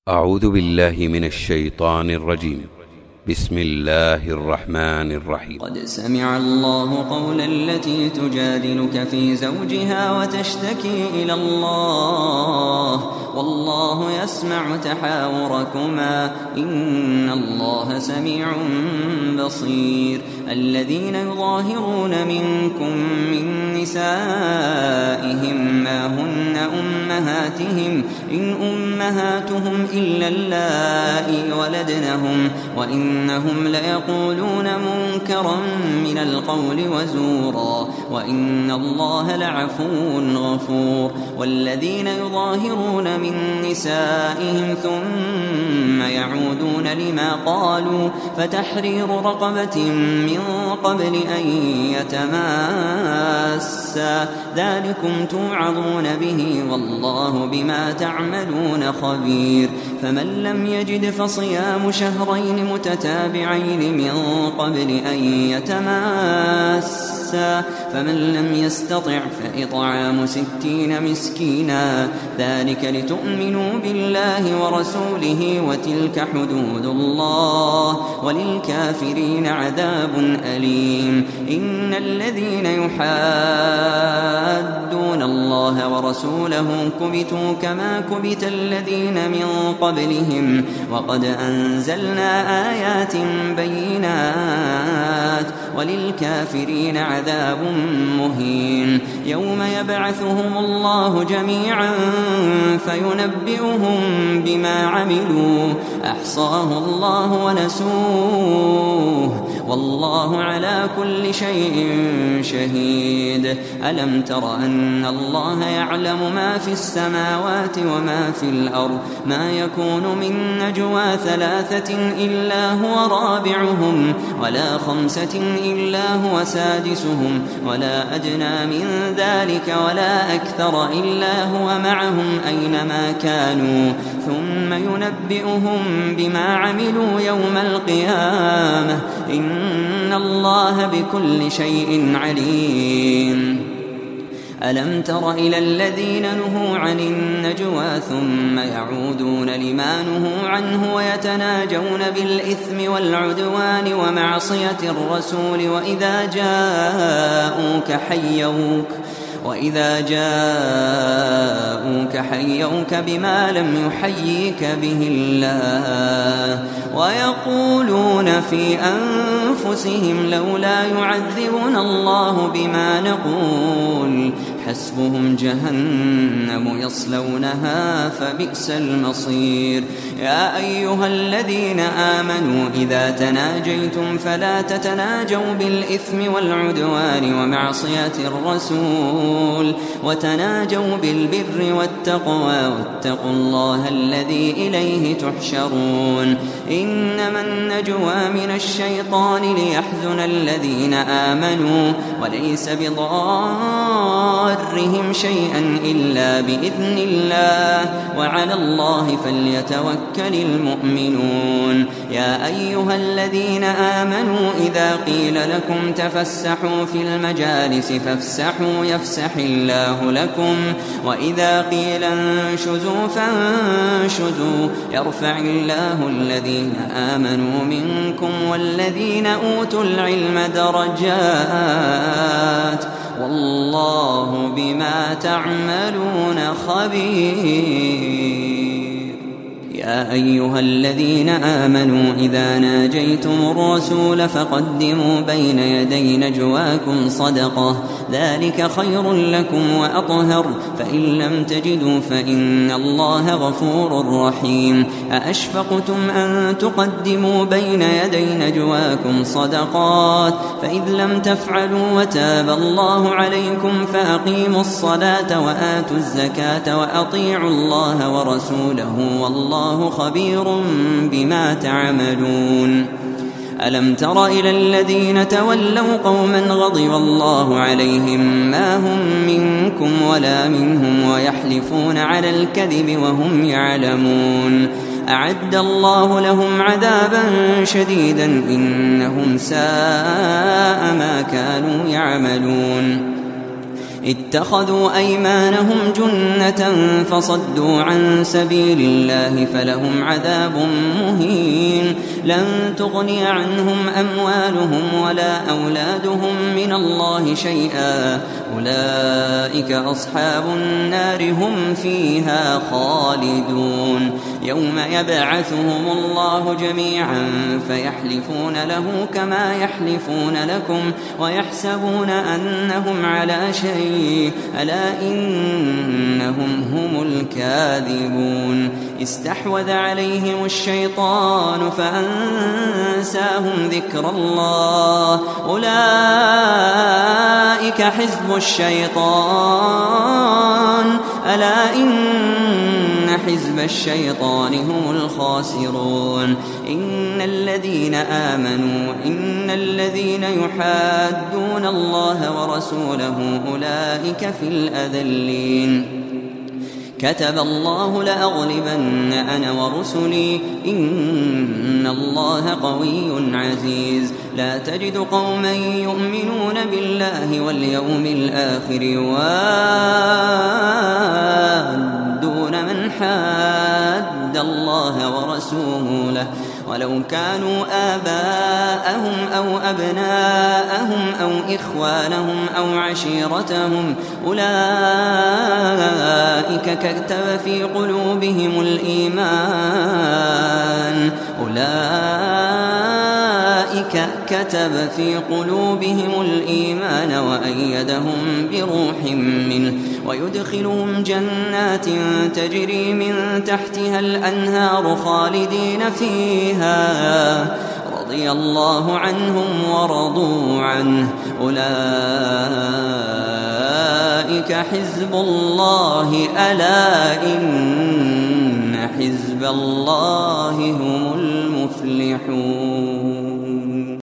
أعوذ بالله من الشيطان الرجيم. بسم الله الرحمن الرحيم. قد سمع الله قول التي تجادلك في زوجها وتشتكي إلى الله والله يسمع تحاوركما إن الله سميع بصير. الذين يظاهرون منكم من نسائهم ما هن أمهاتهم إن أمهاتهم إلا اللائي ولدنهم وإنهم ليقولون منكرا من القول وزورا وإن الله لعفو غفور. والذين يظاهرون من نسائهم ثم يعودون لما قالوا فتحرير رقبة من قبل أن يتماسا ذلكم توعظون به والله بما تعملون خبير. فمن لم يجد فصيام شهرين متتابعين من قبل أن يتماسا فمن لم يستطع فإطعام 60 مسكينا ذلك لتؤمنوا بالله ورسوله وتلك حدود الله وللكافرين عذاب أليم. إن الذين يحادون الله ورسوله كبتوا كما كبت الذين من قبلهم وقد أنزلنا آيات بينات وللكافرين عذاب مهين. يوم يبعثهم الله جميعا فينبئهم بما عملوا أحصاه الله ونسوه والله على كل شيء شهيد. ألم تر أن الله يعلم ما في السماوات وما في الأرض ما يكون من نجوى 3 إلا هو رابعهم ولا 5 إلا هو سادسهم ولا أدنى من ذلك ولا أكثر إلا هو معهم أينما كانوا ثم ينبئهم بما عملوا يوم القيامة إن الله بكل شيء عليم. ألم تر إلى الذين نهوا عن النجوى ثم يعودون لما نهوا عنه ويتناجون بالإثم والعدوان ومعصية الرسول وإذا جاءوك حيوك بما لم يحييك به الله ويقولون في أنفسهم لولا يعذبنا الله بما نقول حسبهم جهنم يصلونها فبئس المصير. يا أيها الذين آمنوا إذا تناجيتم فلا تتناجوا بالإثم والعدوان ومعصية الرسول وتناجوا بالبر والتقوى واتقوا الله الذي إليه تحشرون. إنما النجوى من الشيطان ليحزن الذين آمنوا وليس بضارهم شيئا إلا بإذن الله وعلى الله فليتوكل المؤمنون. يا أيها الذين آمنوا إذا قيل لكم تفسحوا في المجالس فافسحوا يفسح الله لكم وإذا قيل انشزوا فانشزوا يرفع الله الذين آمنوا منكم والذين أوتوا العلم درجات والله بما تعملون خبير. يا أيها الذين آمنوا إذا ناجيتم الرسول فقدموا بين يدي نجواكم صدقة ذلك خير لكم وأطهر فإن لم تجدوا فإن الله غفور رحيم. أأشفقتم أن تقدموا بين يدي نجواكم صدقات فإذ لم تفعلوا وتاب الله عليكم فأقيموا الصلاة وآتوا الزكاة وأطيعوا الله ورسوله والله خبير بما تعملون. ألم تر إلى الذين تولوا قوما غضب الله عليهم ما هم منكم ولا منهم ويحلفون على الكذب وهم يعلمون أعد الله لهم عذابا شديدا إنهم ساء ما كانوا يعملون. اتخذوا أيمانهم جنة فصدوا عن سبيل الله فلهم عذاب مهين لن تغني عنهم أموالهم ولا أولادهم من الله شيئا أولئك أصحاب النار هم فيها خالدون يوم يبعثهم الله جميعا فيحلفون له كما يحلفون لكم ويحسبون أنهم على شيء ألا إنهم هم الكاذبون استحوذ عليهم الشيطان فأنساهم ذكر الله أولئك حزب الشيطان ألا إن حزب الشيطان هم الخاسرون إن الذين يحادون الله ورسوله أولئك في الأذلين كتب الله لأغلبن أنا ورسلي إن الله قوي عزيز لا تجد قوما يؤمنون بالله واليوم الآخر يوادون من حاد الله ورسوله ولو كانوا آباءهم أو أبناءهم أو إخوانهم أو عشيرتهم أولئك كتب في قلوبهم الإيمان وأيدهم بروح منه ويدخلهم جنات تجري من تحتها الأنهار خالدين فيها رضي الله عنهم ورضوا عنه أولئك حزب الله ألا إن حزب الله هم المفلحون